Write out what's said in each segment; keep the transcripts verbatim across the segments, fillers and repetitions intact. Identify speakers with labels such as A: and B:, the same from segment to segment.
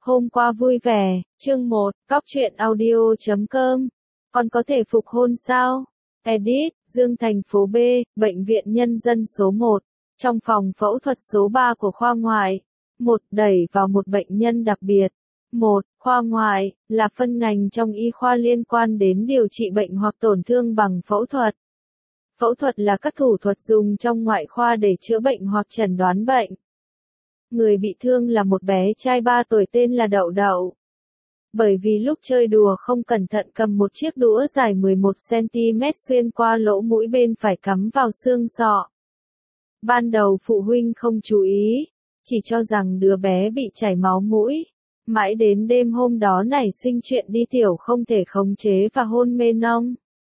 A: Hôm qua vui vẻ, chương một, cóc truyện audio chấm com. Còn có thể phục hôn sao? Edit, Dương thành phố B, Bệnh viện Nhân dân số một. Trong phòng phẫu thuật số ba của khoa ngoại. một. Đẩy vào một bệnh nhân đặc biệt. một. Khoa ngoại, là phân ngành trong y khoa liên quan đến điều trị bệnh hoặc tổn thương bằng phẫu thuật. Phẫu thuật là các thủ thuật dùng trong ngoại khoa để chữa bệnh hoặc chẩn đoán bệnh. Người bị thương là một bé trai ba tuổi tên là Đậu Đậu. Bởi vì lúc chơi đùa không cẩn thận cầm một chiếc đũa dài mười một xăng ti mét xuyên qua lỗ mũi bên phải cắm vào xương sọ. Ban đầu phụ huynh không chú ý, chỉ cho rằng đứa bé bị chảy máu mũi. Mãi đến đêm hôm đó nảy sinh chuyện đi tiểu không thể khống chế và hôn mê nông.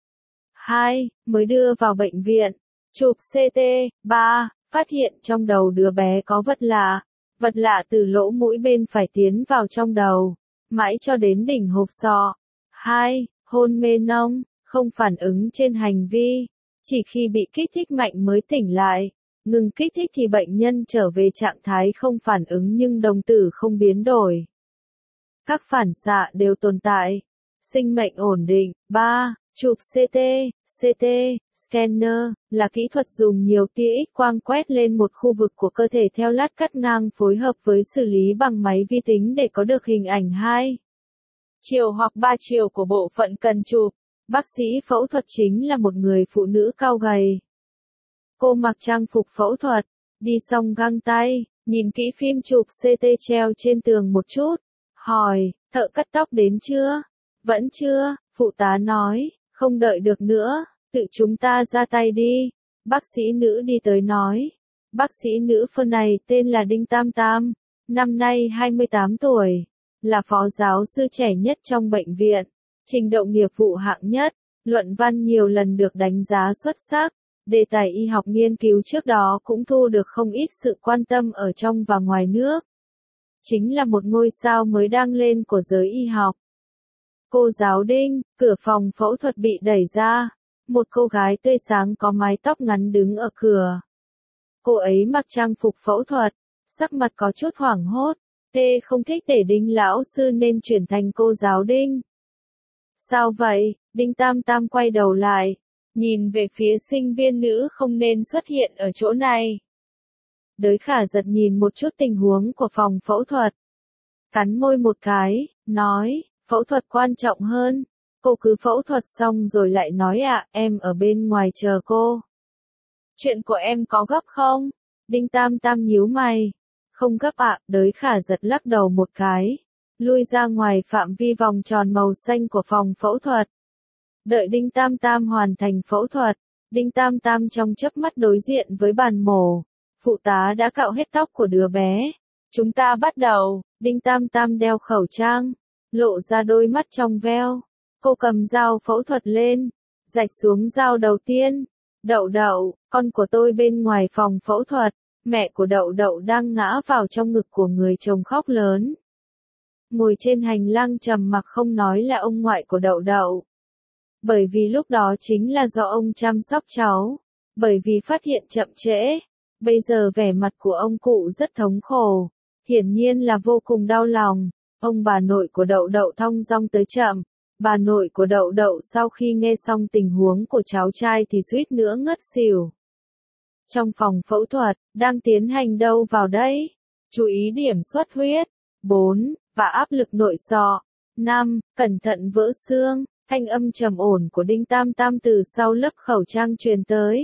A: hai. Mới đưa vào bệnh viện. Chụp xê tê. ba. Phát hiện trong đầu đứa bé có vật lạ. Vật lạ từ lỗ mũi bên phải tiến vào trong đầu, mãi cho đến đỉnh hộp sọ. hai. Hôn mê nông, không phản ứng trên hành vi. Chỉ khi bị kích thích mạnh mới tỉnh lại. Ngừng kích thích thì bệnh nhân trở về trạng thái không phản ứng nhưng đồng tử không biến đổi. Các phản xạ đều tồn tại. Sinh mệnh ổn định. ba. Chụp xê tê, xê tê, scanner, là kỹ thuật dùng nhiều tia X quang quét lên một khu vực của cơ thể theo lát cắt ngang phối hợp với xử lý bằng máy vi tính để có được hình ảnh hai chiều hoặc ba chiều của bộ phận cần chụp. Bác sĩ phẫu thuật chính là một người phụ nữ cao gầy. Cô mặc trang phục phẫu thuật, đi xong găng tay, nhìn kỹ phim chụp xê tê treo trên tường một chút, hỏi, thợ cắt tóc đến chưa? Vẫn chưa, phụ tá nói. Không đợi được nữa, tự chúng ta ra tay đi. Bác sĩ nữ đi tới nói. Bác sĩ nữ phân này tên là Đinh Tam Tam, năm nay hai mươi tám tuổi, là phó giáo sư trẻ nhất trong bệnh viện, trình độ nghiệp vụ hạng nhất, luận văn nhiều lần được đánh giá xuất sắc, đề tài y học nghiên cứu trước đó cũng thu được không ít sự quan tâm ở trong và ngoài nước. Chính là một ngôi sao mới đang lên của giới y học. Cô giáo Đinh, cửa phòng phẫu thuật bị đẩy ra. Một cô gái tươi sáng có mái tóc ngắn đứng ở cửa. Cô ấy mặc trang phục phẫu thuật, sắc mặt có chút hoảng hốt. Tê không thích để Đinh lão sư nên chuyển thành cô giáo Đinh. Sao vậy? Đinh Tam Tam quay đầu lại, nhìn về phía sinh viên nữ không nên xuất hiện ở chỗ này. Đới Khả giật nhìn một chút tình huống của phòng phẫu thuật. Cắn môi một cái, nói. Phẫu thuật quan trọng hơn. Cô cứ phẫu thuật xong rồi lại nói ạ, à, em ở bên ngoài chờ cô. Chuyện của em có gấp không? Đinh Tam Tam nhíu mày. Không gấp ạ, à, Đới Khả giật lắc đầu một cái. Lui ra ngoài phạm vi vòng tròn màu xanh của phòng phẫu thuật. Đợi Đinh Tam Tam hoàn thành phẫu thuật. Đinh Tam Tam trong chớp mắt đối diện với bàn mổ. Phụ tá đã cạo hết tóc của đứa bé. Chúng ta bắt đầu. Đinh Tam Tam đeo khẩu trang, lộ ra đôi mắt trong veo. Cô cầm dao phẫu thuật lên, rạch xuống dao đầu tiên. Đậu Đậu, con của tôi bên ngoài phòng phẫu thuật. Mẹ của Đậu Đậu đang ngã vào trong ngực của người chồng khóc lớn. Ngồi trên hành lang trầm mặc không nói là ông ngoại của Đậu Đậu. Bởi vì lúc đó chính là do ông chăm sóc cháu. Bởi vì phát hiện chậm trễ. Bây giờ vẻ mặt của ông cụ rất thống khổ. Hiển nhiên là vô cùng đau lòng. Ông bà nội của Đậu Đậu thong dong tới chậm. Bà nội của Đậu Đậu sau khi nghe xong tình huống của cháu trai thì suýt nữa ngất xỉu. Trong phòng phẫu thuật, đang tiến hành đâu vào đây? Chú ý điểm xuất huyết. bốn. Và áp lực nội sọ. năm. Cẩn thận vỡ xương. Thanh âm trầm ổn của Đinh Tam Tam từ sau lớp khẩu trang truyền tới.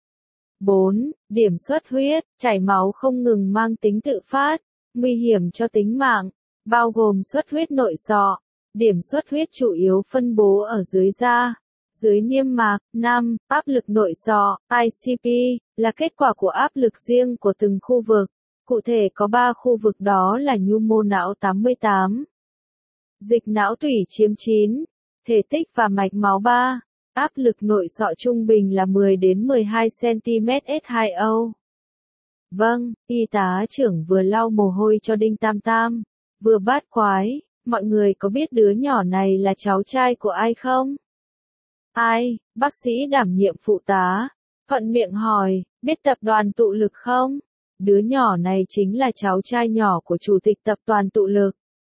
A: bốn. Điểm xuất huyết, chảy máu không ngừng mang tính tự phát, nguy hiểm cho tính mạng. Bao gồm xuất huyết nội sọ. Điểm xuất huyết chủ yếu phân bố ở dưới da, dưới niêm mạc. năm. Áp lực nội sọ, I C P, là kết quả của áp lực riêng của từng khu vực. Cụ thể có ba khu vực đó là nhu mô não tám mươi tám, dịch não tủy chiếm chín, thể tích và mạch máu ba. Áp lực nội sọ trung bình là mười đến mười hai xăng ti mét S hai O. Vâng, y tá trưởng vừa lau mồ hôi cho Đinh Tam Tam, vừa bát quái. Mọi người có biết đứa nhỏ này là cháu trai của ai không? Ai? Bác sĩ đảm nhiệm phụ tá thuận miệng hỏi, biết tập đoàn Tụ Lực không? Đứa nhỏ này chính là cháu trai nhỏ của chủ tịch tập đoàn Tụ Lực.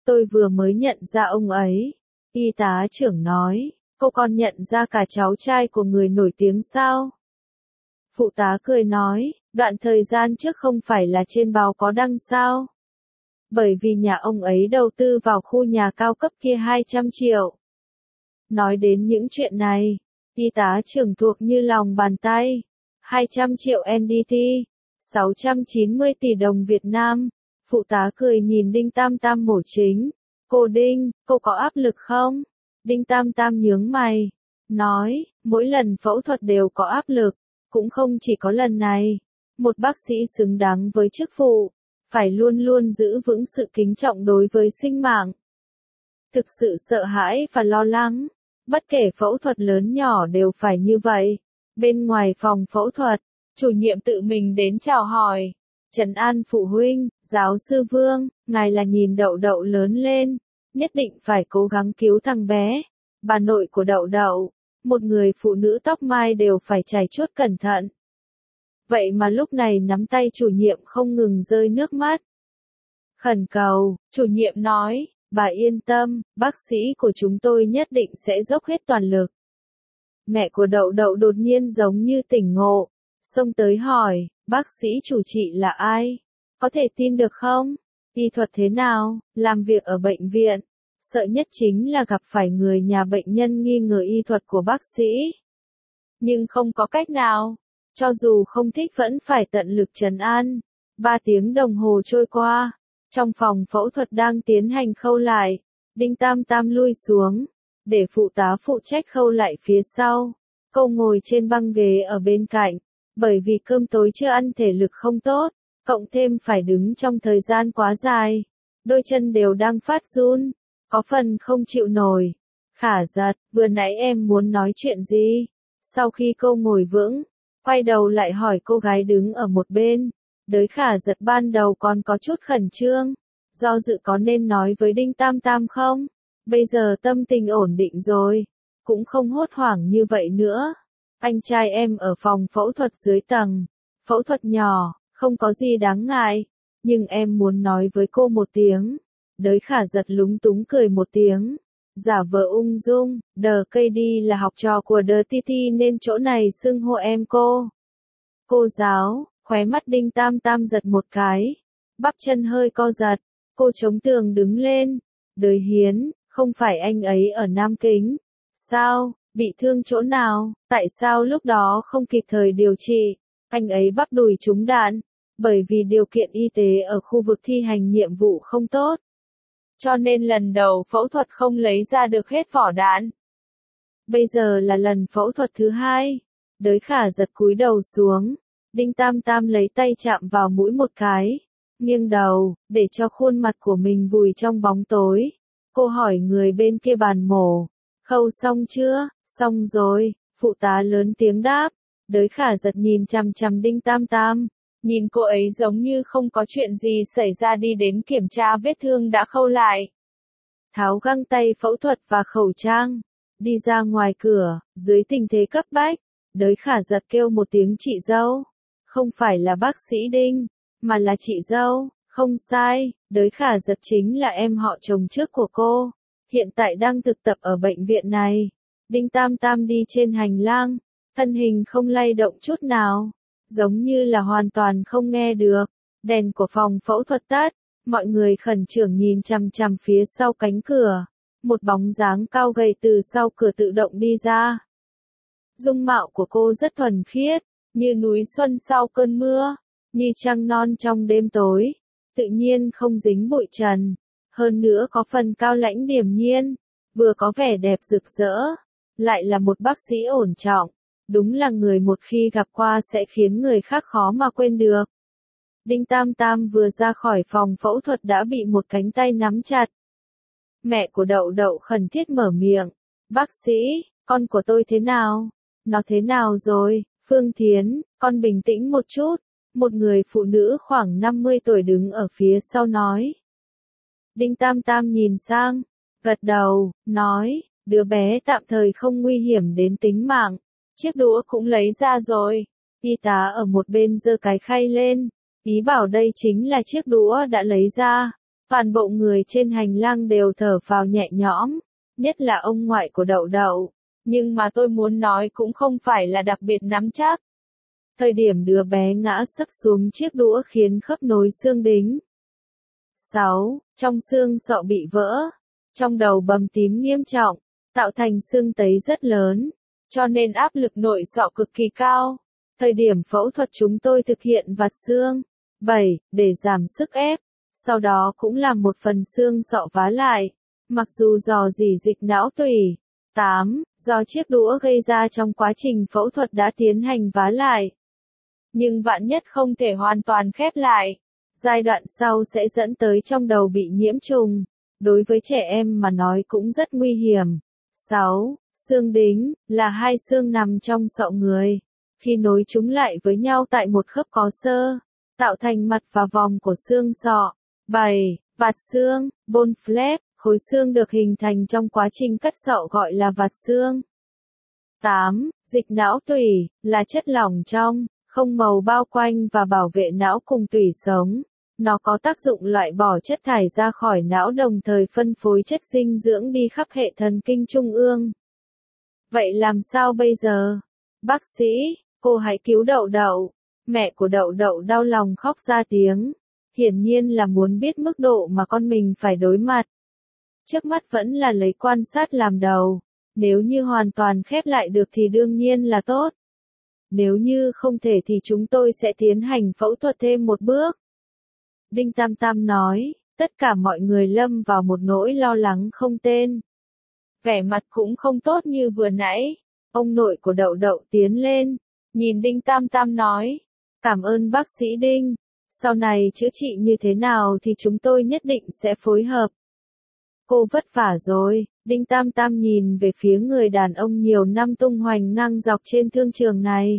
A: Tôi vừa mới nhận ra ông ấy. Y tá trưởng nói, cô còn nhận ra cả cháu trai của người nổi tiếng sao? Phụ tá cười nói, đoạn thời gian trước không phải là trên báo có đăng sao? Bởi vì nhà ông ấy đầu tư vào khu nhà cao cấp kia hai trăm triệu. Nói đến những chuyện này, y tá trưởng thuộc như lòng bàn tay. hai trăm triệu en đê tê, sáu trăm chín mươi tỷ đồng Việt Nam. Phụ tá cười nhìn Đinh Tam Tam mổ chính. Cô Đinh, cô có áp lực không? Đinh Tam Tam nhướng mày. Nói, mỗi lần phẫu thuật đều có áp lực. Cũng không chỉ có lần này. Một bác sĩ xứng đáng với chức vụ. Phải luôn luôn giữ vững sự kính trọng đối với sinh mạng. Thực sự sợ hãi và lo lắng. Bất kể phẫu thuật lớn nhỏ đều phải như vậy. Bên ngoài phòng phẫu thuật, chủ nhiệm tự mình đến chào hỏi. Trấn an phụ huynh, giáo sư Vương, ngài là nhìn Đậu Đậu lớn lên. Nhất định phải cố gắng cứu thằng bé. Bà nội của Đậu Đậu, một người phụ nữ tóc mai đều phải chải chuốt cẩn thận. Vậy mà lúc này nắm tay chủ nhiệm không ngừng rơi nước mắt. Khẩn cầu, chủ nhiệm nói, bà yên tâm, bác sĩ của chúng tôi nhất định sẽ dốc hết toàn lực. Mẹ của Đậu Đậu đột nhiên giống như tỉnh ngộ, xông tới hỏi, bác sĩ chủ trị là ai? Có thể tin được không? Y thuật thế nào? Làm việc ở bệnh viện. Sợ nhất chính là gặp phải người nhà bệnh nhân nghi ngờ y thuật của bác sĩ. Nhưng không có cách nào. Cho dù không thích vẫn phải tận lực trấn an. Ba tiếng đồng hồ trôi qua. Trong phòng phẫu thuật đang tiến hành khâu lại. Đinh Tam Tam lui xuống. Để phụ tá phụ trách khâu lại phía sau. Cô ngồi trên băng ghế ở bên cạnh. Bởi vì cơm tối chưa ăn thể lực không tốt. Cộng thêm phải đứng trong thời gian quá dài. Đôi chân đều đang phát run. Có phần không chịu nổi. Khả Giật, vừa nãy em muốn nói chuyện gì? Sau khi cô ngồi vững, quay đầu lại hỏi cô gái đứng ở một bên. Đới Khả Giật ban đầu còn có chút khẩn trương. Do dự có nên nói với Đinh Tam Tam không? Bây giờ tâm tình ổn định rồi. Cũng không hốt hoảng như vậy nữa. Anh trai em ở phòng phẫu thuật dưới tầng. Phẫu thuật nhỏ, không có gì đáng ngại. Nhưng em muốn nói với cô một tiếng. Đới Khả Giật lúng túng cười một tiếng. Giả vờ ung dung, đờ cây đi là học trò của đờ ti ti nên chỗ này xưng hô em cô. Cô giáo, khóe mắt Đinh Tam Tam giật một cái. Bắp chân hơi co giật. Cô chống tường đứng lên. Đới Hiến, không phải anh ấy ở Nam Kính. Sao, bị thương chỗ nào, tại sao lúc đó không kịp thời điều trị? Anh ấy bắp đùi trúng đạn. Bởi vì điều kiện y tế ở khu vực thi hành nhiệm vụ không tốt. Cho nên lần đầu phẫu thuật không lấy ra được hết vỏ đạn. Bây giờ là lần phẫu thuật thứ hai. Đới Khả Giật cúi đầu xuống. Đinh Tam Tam lấy tay chạm vào mũi một cái. Nghiêng đầu, để cho khuôn mặt của mình vùi trong bóng tối. Cô hỏi người bên kia bàn mổ. Khâu xong chưa? Xong rồi, phụ tá lớn tiếng đáp. Đới Khả Giật nhìn chằm chằm Đinh Tam Tam. Nhìn cô ấy giống như không có chuyện gì xảy ra đi đến kiểm tra vết thương đã khâu lại. Tháo găng tay phẫu thuật và khẩu trang. Đi ra ngoài cửa, dưới tình thế cấp bách. Đới Khả Giật kêu một tiếng chị dâu. Không phải là bác sĩ Đinh, mà là chị dâu. Không sai, Đới Khả Giật chính là em họ chồng trước của cô. Hiện tại đang thực tập ở bệnh viện này. Đinh Tam Tam đi trên hành lang. Thân hình không lay động chút nào. Giống như là hoàn toàn không nghe được. Đèn của phòng phẫu thuật tắt. Mọi người khẩn trương nhìn chằm chằm phía sau cánh cửa. Một bóng dáng cao gầy từ sau cửa tự động đi ra. Dung mạo của cô rất thuần khiết. Như núi xuân sau cơn mưa. Như trăng non trong đêm tối. Tự nhiên không dính bụi trần. Hơn nữa có phần cao lãnh điềm nhiên. Vừa có vẻ đẹp rực rỡ. Lại là một bác sĩ ổn trọng. Đúng là người một khi gặp qua sẽ khiến người khác khó mà quên được. Đinh Tam Tam vừa ra khỏi phòng phẫu thuật đã bị một cánh tay nắm chặt. Mẹ của Đậu Đậu khẩn thiết mở miệng. Bác sĩ, con của tôi thế nào? Nó thế nào rồi? Phương Thiến, con bình tĩnh một chút. Một người phụ nữ khoảng năm mươi tuổi đứng ở phía sau nói. Đinh Tam Tam nhìn sang, gật đầu, nói, đứa bé tạm thời không nguy hiểm đến tính mạng. Chiếc đũa cũng lấy ra rồi. Y tá ở một bên giơ cái khay lên. Ý bảo đây chính là chiếc đũa đã lấy ra. Toàn bộ người trên hành lang đều thở phào nhẹ nhõm, nhất là ông ngoại của Đậu Đậu. Nhưng mà tôi muốn nói cũng không phải là đặc biệt nắm chắc. Thời điểm đứa bé ngã sấp xuống chiếc đũa khiến khớp nối xương đính. sáu. Trong xương sọ bị vỡ. Trong đầu bầm tím nghiêm trọng, tạo thành xương tấy rất lớn, cho nên áp lực nội sọ cực kỳ cao. Thời điểm phẫu thuật chúng tôi thực hiện vặt xương. bảy. Để giảm sức ép. Sau đó cũng làm một phần xương sọ vá lại. Mặc dù rò rỉ dịch não tủy. tám. Do chiếc đũa gây ra trong quá trình phẫu thuật đã tiến hành vá lại. Nhưng vạn nhất không thể hoàn toàn khép lại. Giai đoạn sau sẽ dẫn tới trong đầu bị nhiễm trùng. Đối với trẻ em mà nói cũng rất nguy hiểm. sáu. Xương đính, là hai xương nằm trong sọ người. Khi nối chúng lại với nhau tại một khớp có xơ, tạo thành mặt và vòng của xương sọ. bảy. Vạt xương, bone flap, khối xương được hình thành trong quá trình cắt sọ gọi là vạt xương. tám. Dịch não tủy, là chất lỏng trong, không màu bao quanh và bảo vệ não cùng tủy sống. Nó có tác dụng loại bỏ chất thải ra khỏi não đồng thời phân phối chất dinh dưỡng đi khắp hệ thần kinh trung ương. Vậy làm sao bây giờ? Bác sĩ, cô hãy cứu Đậu Đậu. Mẹ của Đậu Đậu đau lòng khóc ra tiếng. Hiển nhiên là muốn biết mức độ mà con mình phải đối mặt. Trước mắt vẫn là lấy quan sát làm đầu. Nếu như hoàn toàn khép lại được thì đương nhiên là tốt. Nếu như không thể thì chúng tôi sẽ tiến hành phẫu thuật thêm một bước. Đinh Tam Tam nói, tất cả mọi người lâm vào một nỗi lo lắng không tên. Vẻ mặt cũng không tốt như vừa nãy. Ông nội của Đậu Đậu tiến lên, nhìn Đinh Tam Tam nói, cảm ơn bác sĩ Đinh. Sau này chữa trị như thế nào thì chúng tôi nhất định sẽ phối hợp. Cô vất vả rồi. Đinh Tam Tam nhìn về phía người đàn ông nhiều năm tung hoành ngang dọc trên thương trường này.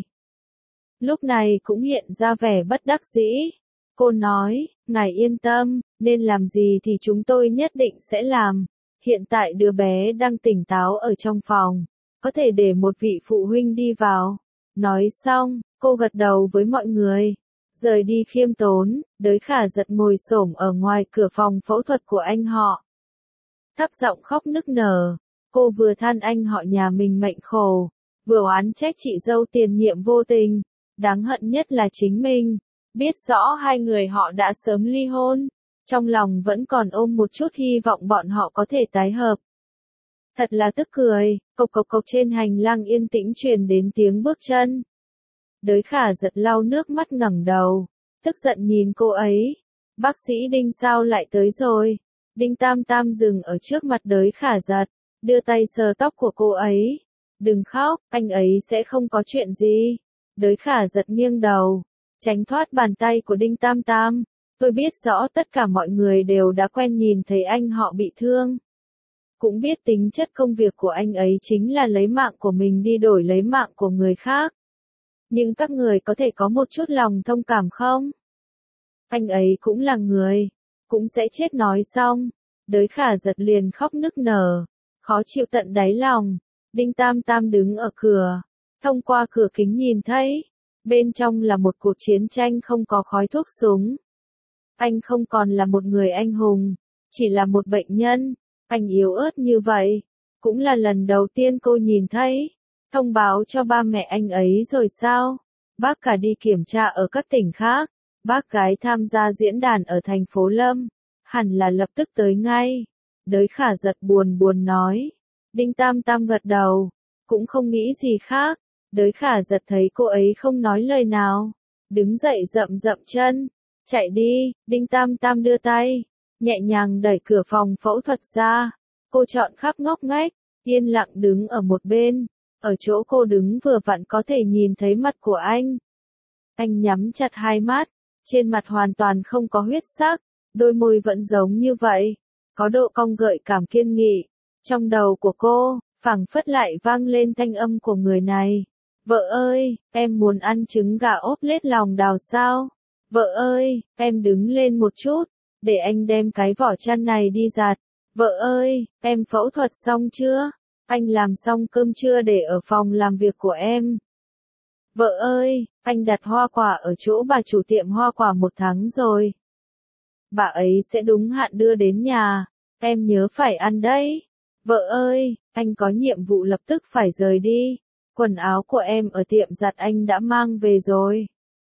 A: Lúc này cũng hiện ra vẻ bất đắc dĩ. Cô nói, ngài yên tâm, nên làm gì thì chúng tôi nhất định sẽ làm. Hiện tại đứa bé đang tỉnh táo ở trong phòng, có thể để một vị phụ huynh đi vào. Nói xong, cô gật đầu với mọi người. Rời đi khiêm tốn, Đới Khả Giật ngồi xổm ở ngoài cửa phòng phẫu thuật của anh họ. Thấp giọng khóc nức nở, cô vừa than anh họ nhà mình mệnh khổ, vừa oán trách chị dâu tiền nhiệm vô tình. Đáng hận nhất là chính mình, biết rõ hai người họ đã sớm ly hôn, trong lòng vẫn còn ôm một chút hy vọng bọn họ có thể tái hợp. Thật là tức cười, cộc cộc cộc trên hành lang yên tĩnh truyền đến tiếng bước chân. Đới Khả Giật lau nước mắt ngẩng đầu, tức giận nhìn cô ấy. Bác sĩ Đinh sao lại tới rồi? Đinh Tam Tam dừng ở trước mặt Đới Khả Giật, đưa tay sờ tóc của cô ấy. Đừng khóc, anh ấy sẽ không có chuyện gì. Đới Khả Giật nghiêng đầu, tránh thoát bàn tay của Đinh Tam Tam. Tôi biết rõ tất cả mọi người đều đã quen nhìn thấy anh họ bị thương. Cũng biết tính chất công việc của anh ấy chính là lấy mạng của mình đi đổi lấy mạng của người khác. Nhưng các người có thể có một chút lòng thông cảm không? Anh ấy cũng là người, cũng sẽ chết. Nói xong, Đới Khả Giật liền khóc nức nở, khó chịu tận đáy lòng. Đinh Tam Tam đứng ở cửa, thông qua cửa kính nhìn thấy, bên trong là một cuộc chiến tranh không có khói thuốc súng. Anh không còn là một người anh hùng, chỉ là một bệnh nhân. Anh yếu ớt như vậy, cũng là lần đầu tiên cô nhìn thấy. Thông báo cho ba mẹ anh ấy rồi sao? Bác cả đi kiểm tra ở các tỉnh khác. Bác gái tham gia diễn đàn ở thành phố Lâm, hẳn là lập tức tới ngay. Đới Khả Giật buồn buồn nói. Đinh Tam Tam gật đầu, cũng không nghĩ gì khác. Đới Khả Giật thấy cô ấy không nói lời nào, đứng dậy rậm rậm chân, chạy đi. Đinh Tam Tam đưa tay, nhẹ nhàng đẩy cửa phòng phẫu thuật ra. Cô chọn khắp ngóc ngách, yên lặng đứng ở một bên. Ở chỗ cô đứng vừa vặn có thể nhìn thấy mặt của anh. Anh nhắm chặt hai mắt, trên mặt hoàn toàn không có huyết sắc, đôi môi vẫn giống như vậy, có độ cong gợi cảm kiên nghị. Trong đầu của cô, phảng phất lại vang lên thanh âm của người này. Vợ ơi, em muốn ăn trứng gà ốp lết lòng đào sao? Vợ ơi, em đứng lên một chút, để anh đem cái vỏ chăn này đi giặt. Vợ ơi, em phẫu thuật xong chưa? Anh làm xong cơm trưa để ở phòng làm việc của em. Vợ ơi, anh đặt hoa quả ở chỗ bà chủ tiệm hoa quả một tháng rồi. bà ấy sẽ đúng hạn đưa đến nhà, em nhớ phải ăn đấy. Vợ ơi, anh có nhiệm vụ lập tức phải rời đi, quần áo của em ở tiệm giặt anh đã mang về rồi.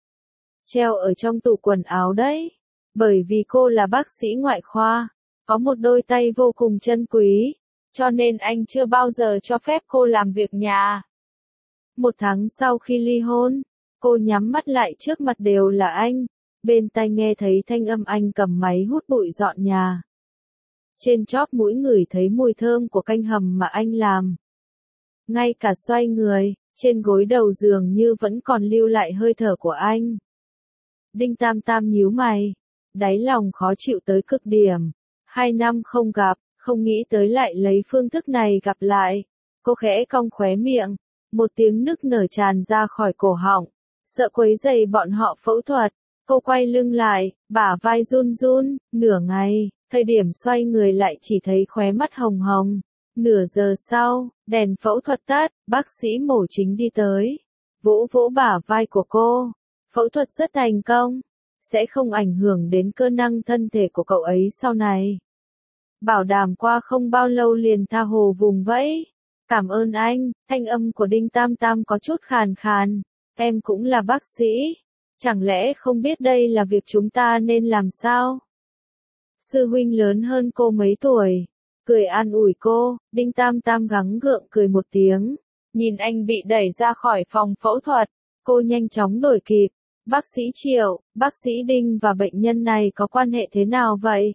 A: Treo ở trong tủ quần áo đấy, bởi vì cô là bác sĩ ngoại khoa, có một đôi tay vô cùng trân quý, cho nên anh chưa bao giờ cho phép cô làm việc nhà. Một tháng sau khi ly hôn, cô nhắm mắt lại trước mặt đều là anh, bên tai nghe thấy thanh âm anh cầm máy hút bụi dọn nhà. Trên chóp mũi ngửi thấy mùi thơm của canh hầm mà anh làm. Ngay cả xoay người, trên gối đầu giường như vẫn còn lưu lại hơi thở của anh. Đinh Tam Tam nhíu mày, đáy lòng khó chịu tới cực điểm. Hai năm không gặp, không nghĩ tới lại lấy phương thức này gặp lại. Cô khẽ cong khóe miệng, một tiếng nức nở tràn ra khỏi cổ họng. Sợ quấy rầy bọn họ phẫu thuật, cô quay lưng lại, bả vai run run, nửa ngày, thời điểm xoay người lại chỉ thấy khóe mắt hồng hồng. Nửa giờ sau, đèn phẫu thuật tắt, bác sĩ mổ chính đi tới, vỗ vỗ bả vai của cô. Phẫu thuật rất thành công, sẽ không ảnh hưởng đến cơ năng thân thể của cậu ấy sau này. Bảo đảm qua không bao lâu liền tha hồ vùng vẫy. Cảm ơn anh, thanh âm của Đinh Tam Tam có chút khàn khàn. Em cũng là bác sĩ, chẳng lẽ không biết đây là việc chúng ta nên làm sao? Sư huynh lớn hơn cô mấy tuổi, cười an ủi cô. Đinh Tam Tam gắng gượng cười một tiếng, nhìn anh bị đẩy ra khỏi phòng phẫu thuật, cô nhanh chóng đổi kịp. Bác sĩ Triệu, bác sĩ Đinh và bệnh nhân này có quan hệ thế nào vậy?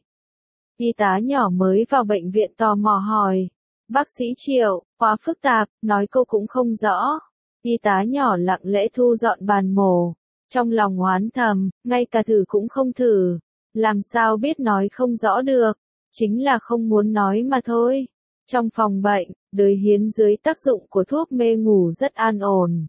A: Y tá nhỏ mới vào bệnh viện tò mò hỏi. Bác sĩ Triệu, quá phức tạp, nói cô cũng không rõ. Y tá nhỏ lặng lẽ thu dọn bàn mổ, trong lòng oán thầm, ngay cả thử cũng không thử, làm sao biết nói không rõ được, chính là không muốn nói mà thôi. Trong phòng bệnh, Đới Hiến dưới tác dụng của thuốc mê ngủ rất an ổn.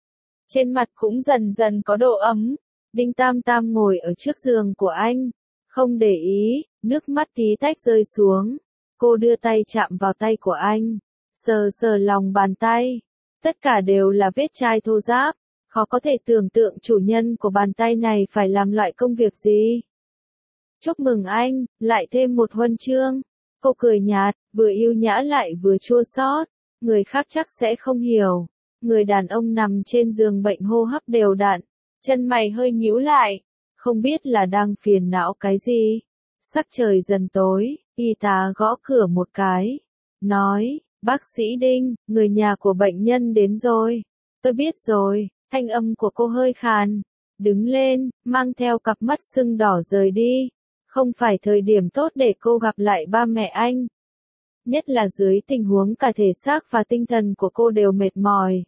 A: Trên mặt cũng dần dần có độ ấm. Đinh Tam Tam ngồi ở trước giường của anh, không để ý, nước mắt tí tách rơi xuống. Cô đưa tay chạm vào tay của anh, sờ sờ lòng bàn tay. Tất cả đều là vết chai thô ráp, khó có thể tưởng tượng chủ nhân của bàn tay này phải làm loại công việc gì. Chúc mừng anh, lại thêm một huân chương. Cô cười nhạt, vừa yêu nhã lại vừa chua xót. Người khác chắc sẽ không hiểu. Người đàn ông nằm trên giường bệnh hô hấp đều đặn, chân mày hơi nhíu lại, không biết là đang phiền não cái gì. Sắc trời dần tối, y tá gõ cửa một cái, nói, bác sĩ Đinh, người nhà của bệnh nhân đến rồi. Tôi biết rồi, thanh âm của cô hơi khàn, đứng lên, mang theo cặp mắt sưng đỏ rời đi. Không phải thời điểm tốt để cô gặp lại ba mẹ anh. Nhất là dưới tình huống cả thể xác và tinh thần của cô đều mệt mỏi.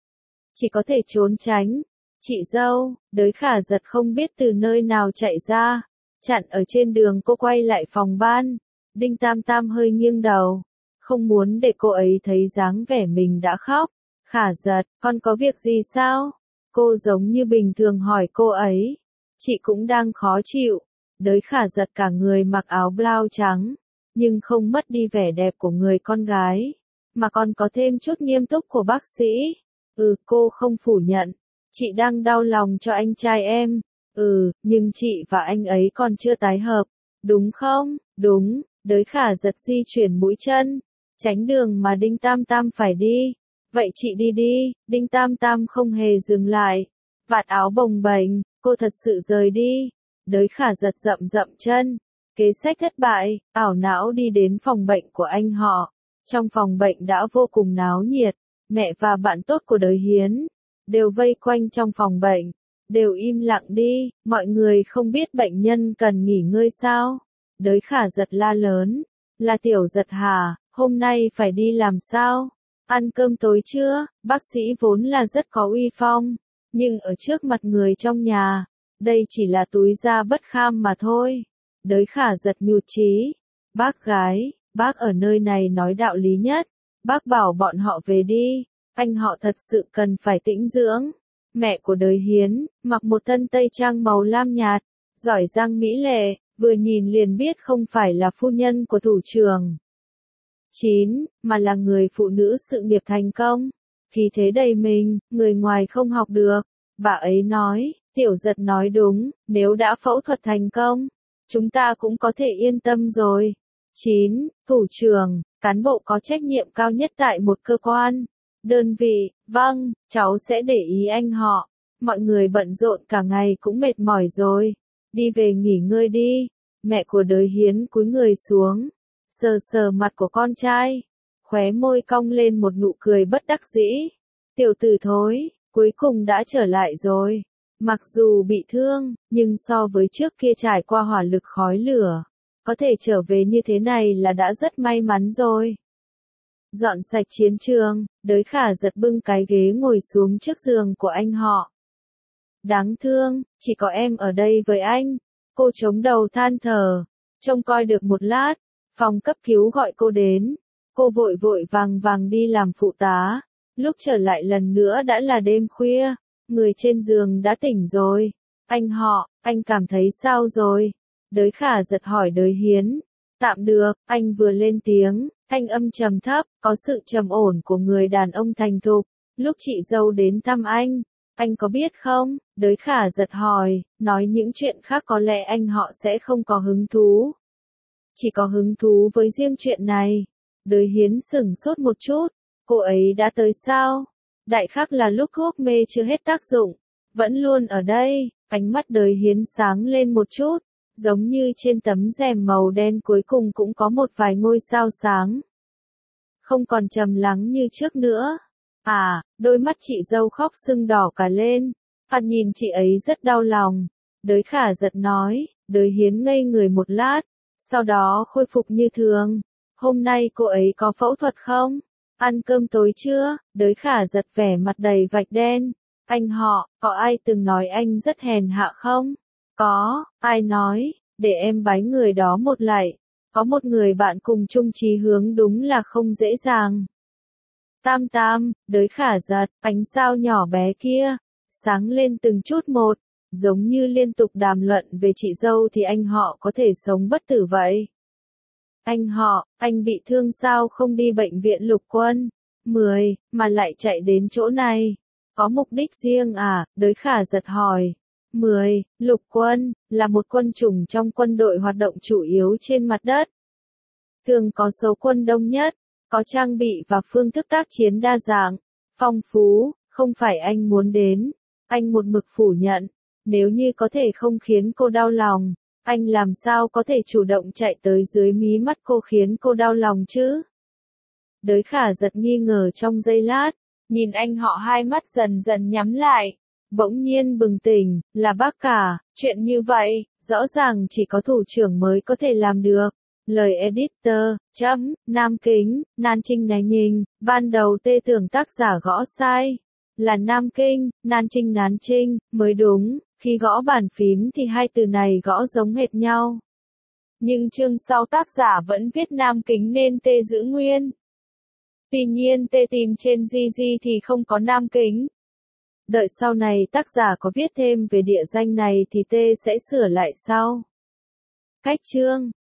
A: Chỉ có thể trốn tránh. Chị dâu, Đới Khả Giật không biết từ nơi nào chạy ra, chặn ở trên đường cô quay lại phòng ban. Đinh Tam Tam hơi nghiêng đầu, không muốn để cô ấy thấy dáng vẻ mình đã khóc. Khả Giật, con có việc gì sao? Cô giống như bình thường hỏi cô ấy. Chị cũng đang khó chịu. Đới Khả Giật cả người mặc áo blau trắng, nhưng không mất đi vẻ đẹp của người con gái, mà còn có thêm chút nghiêm túc của bác sĩ. Ừ, cô không phủ nhận. Chị đang đau lòng cho anh trai em. Ừ, nhưng chị và anh ấy còn chưa tái hợp. Đúng không? Đúng. Đới Khả Giật di chuyển mũi chân, tránh đường mà Đinh Tam Tam phải đi. Vậy chị đi đi. Đinh Tam Tam không hề dừng lại. Vạt áo bồng bềnh, cô thật sự rời đi. Đới Khả Giật dậm dậm chân. Kế sách thất bại, ảo não đi đến phòng bệnh của anh họ. Trong phòng bệnh đã vô cùng náo nhiệt. Mẹ và bạn tốt của Đới Hiến đều vây quanh trong phòng bệnh, đều im lặng đi. Mọi người không biết bệnh nhân cần nghỉ ngơi sao? Đới Khả Giật la lớn, là Tiểu Giật hả? Hôm nay phải đi làm sao? Ăn cơm tối chưa? Bác sĩ vốn là rất có uy phong, nhưng ở trước mặt người trong nhà, đây chỉ là túi da bất kham mà thôi. Đới Khả Giật nhụt chí. Bác gái, bác ở nơi này nói đạo lý nhất. Bác bảo bọn họ về đi, anh họ thật sự cần phải tĩnh dưỡng. Mẹ của Đới Hiến, mặc một thân tây trang màu lam nhạt, giỏi giang mỹ lệ, vừa nhìn liền biết không phải là phu nhân của thủ trưởng chín, mà là người phụ nữ sự nghiệp thành công. Khí thế đầy mình, người ngoài không học được. Bà ấy nói, Tiểu Giật nói đúng, nếu đã phẫu thuật thành công, chúng ta cũng có thể yên tâm rồi. chín. Thủ trưởng, cán bộ có trách nhiệm cao nhất tại một cơ quan, đơn vị, vâng, cháu sẽ để ý anh họ. Mọi người bận rộn cả ngày cũng mệt mỏi rồi. Đi về nghỉ ngơi đi. Mẹ của Đới Hiến cúi người xuống, sờ sờ mặt của con trai, khóe môi cong lên một nụ cười bất đắc dĩ. Tiểu tử thối, cuối cùng đã trở lại rồi. Mặc dù bị thương, nhưng so với trước kia trải qua hỏa lực khói lửa, có thể trở về như thế này là đã rất may mắn rồi. Dọn sạch chiến trường, Đới Khả giật bưng cái ghế ngồi xuống trước giường của anh họ. Đáng thương, chỉ có em ở đây với anh. Cô chống đầu than thở, trông coi được một lát, phòng cấp cứu gọi cô đến. Cô vội vội vàng vàng đi làm phụ tá. Lúc trở lại lần nữa đã là đêm khuya, người trên giường đã tỉnh rồi. Anh họ, anh cảm thấy sao rồi? Đới Khả giật hỏi Đới Hiến. Tạm được, anh vừa lên tiếng, thanh âm trầm thấp, có sự trầm ổn của người đàn ông thành thục. Lúc chị dâu đến thăm anh, anh có biết không? Đới Khả giật hỏi, nói những chuyện khác có lẽ anh họ sẽ không có hứng thú. Chỉ có hứng thú với riêng chuyện này. Đới Hiến sửng sốt một chút, cô ấy đã tới sao? Đại khắc là lúc thuốc mê chưa hết tác dụng, vẫn luôn ở đây. Ánh mắt Đới Hiến sáng lên một chút, giống như trên tấm rèm màu đen cuối cùng cũng có một vài ngôi sao sáng. Không còn trầm lắng như trước nữa. À, đôi mắt chị dâu khóc sưng đỏ cả lên. Hắn nhìn chị ấy rất đau lòng. Đới Khả giật nói. Đới Hiến ngây người một lát, sau đó khôi phục như thường. Hôm nay cô ấy có phẫu thuật không? Ăn cơm tối chưa? Đới Khả giật vẻ mặt đầy vạch đen. Anh họ, có ai từng nói anh rất hèn hạ không? Có, ai nói? Để em bái người đó một lạy. Có một người bạn cùng chung chí hướng đúng là không dễ dàng. Tam tam, Đới Khả giật, ánh sao nhỏ bé kia, sáng lên từng chút một, giống như liên tục đàm luận về chị dâu thì anh họ có thể sống bất tử vậy. Anh họ, anh bị thương sao không đi bệnh viện lục quân? mười, mà lại chạy đến chỗ này. Có mục đích riêng à? Đới Khả giật hỏi. mười, lục quân, là một quân chủng trong quân đội hoạt động chủ yếu trên mặt đất. Thường có số quân đông nhất, có trang bị và phương thức tác chiến đa dạng, phong phú, không phải anh muốn đến. Anh một mực phủ nhận, nếu như có thể không khiến cô đau lòng, anh làm sao có thể chủ động chạy tới dưới mí mắt cô khiến cô đau lòng chứ? Đới Khả giật nghi ngờ trong giây lát, nhìn anh họ hai mắt dần dần nhắm lại, bỗng nhiên bừng tỉnh, là bác cả, chuyện như vậy, rõ ràng chỉ có thủ trưởng mới có thể làm được. Lời editor, chấm, Nam Kính, Nan Trinh né nhìn, ban đầu tê tưởng tác giả gõ sai. Là Nam Kinh, Nan Trinh Nán Trinh, mới đúng, khi gõ bàn phím thì hai từ này gõ giống hệt nhau. Nhưng chương sau tác giả vẫn viết Nam Kính nên tê giữ nguyên. Tuy nhiên tê tìm trên gi gi thì không có Nam Kính. Đợi sau này tác giả có viết thêm về địa danh này thì tê sẽ sửa lại sau. Cách chương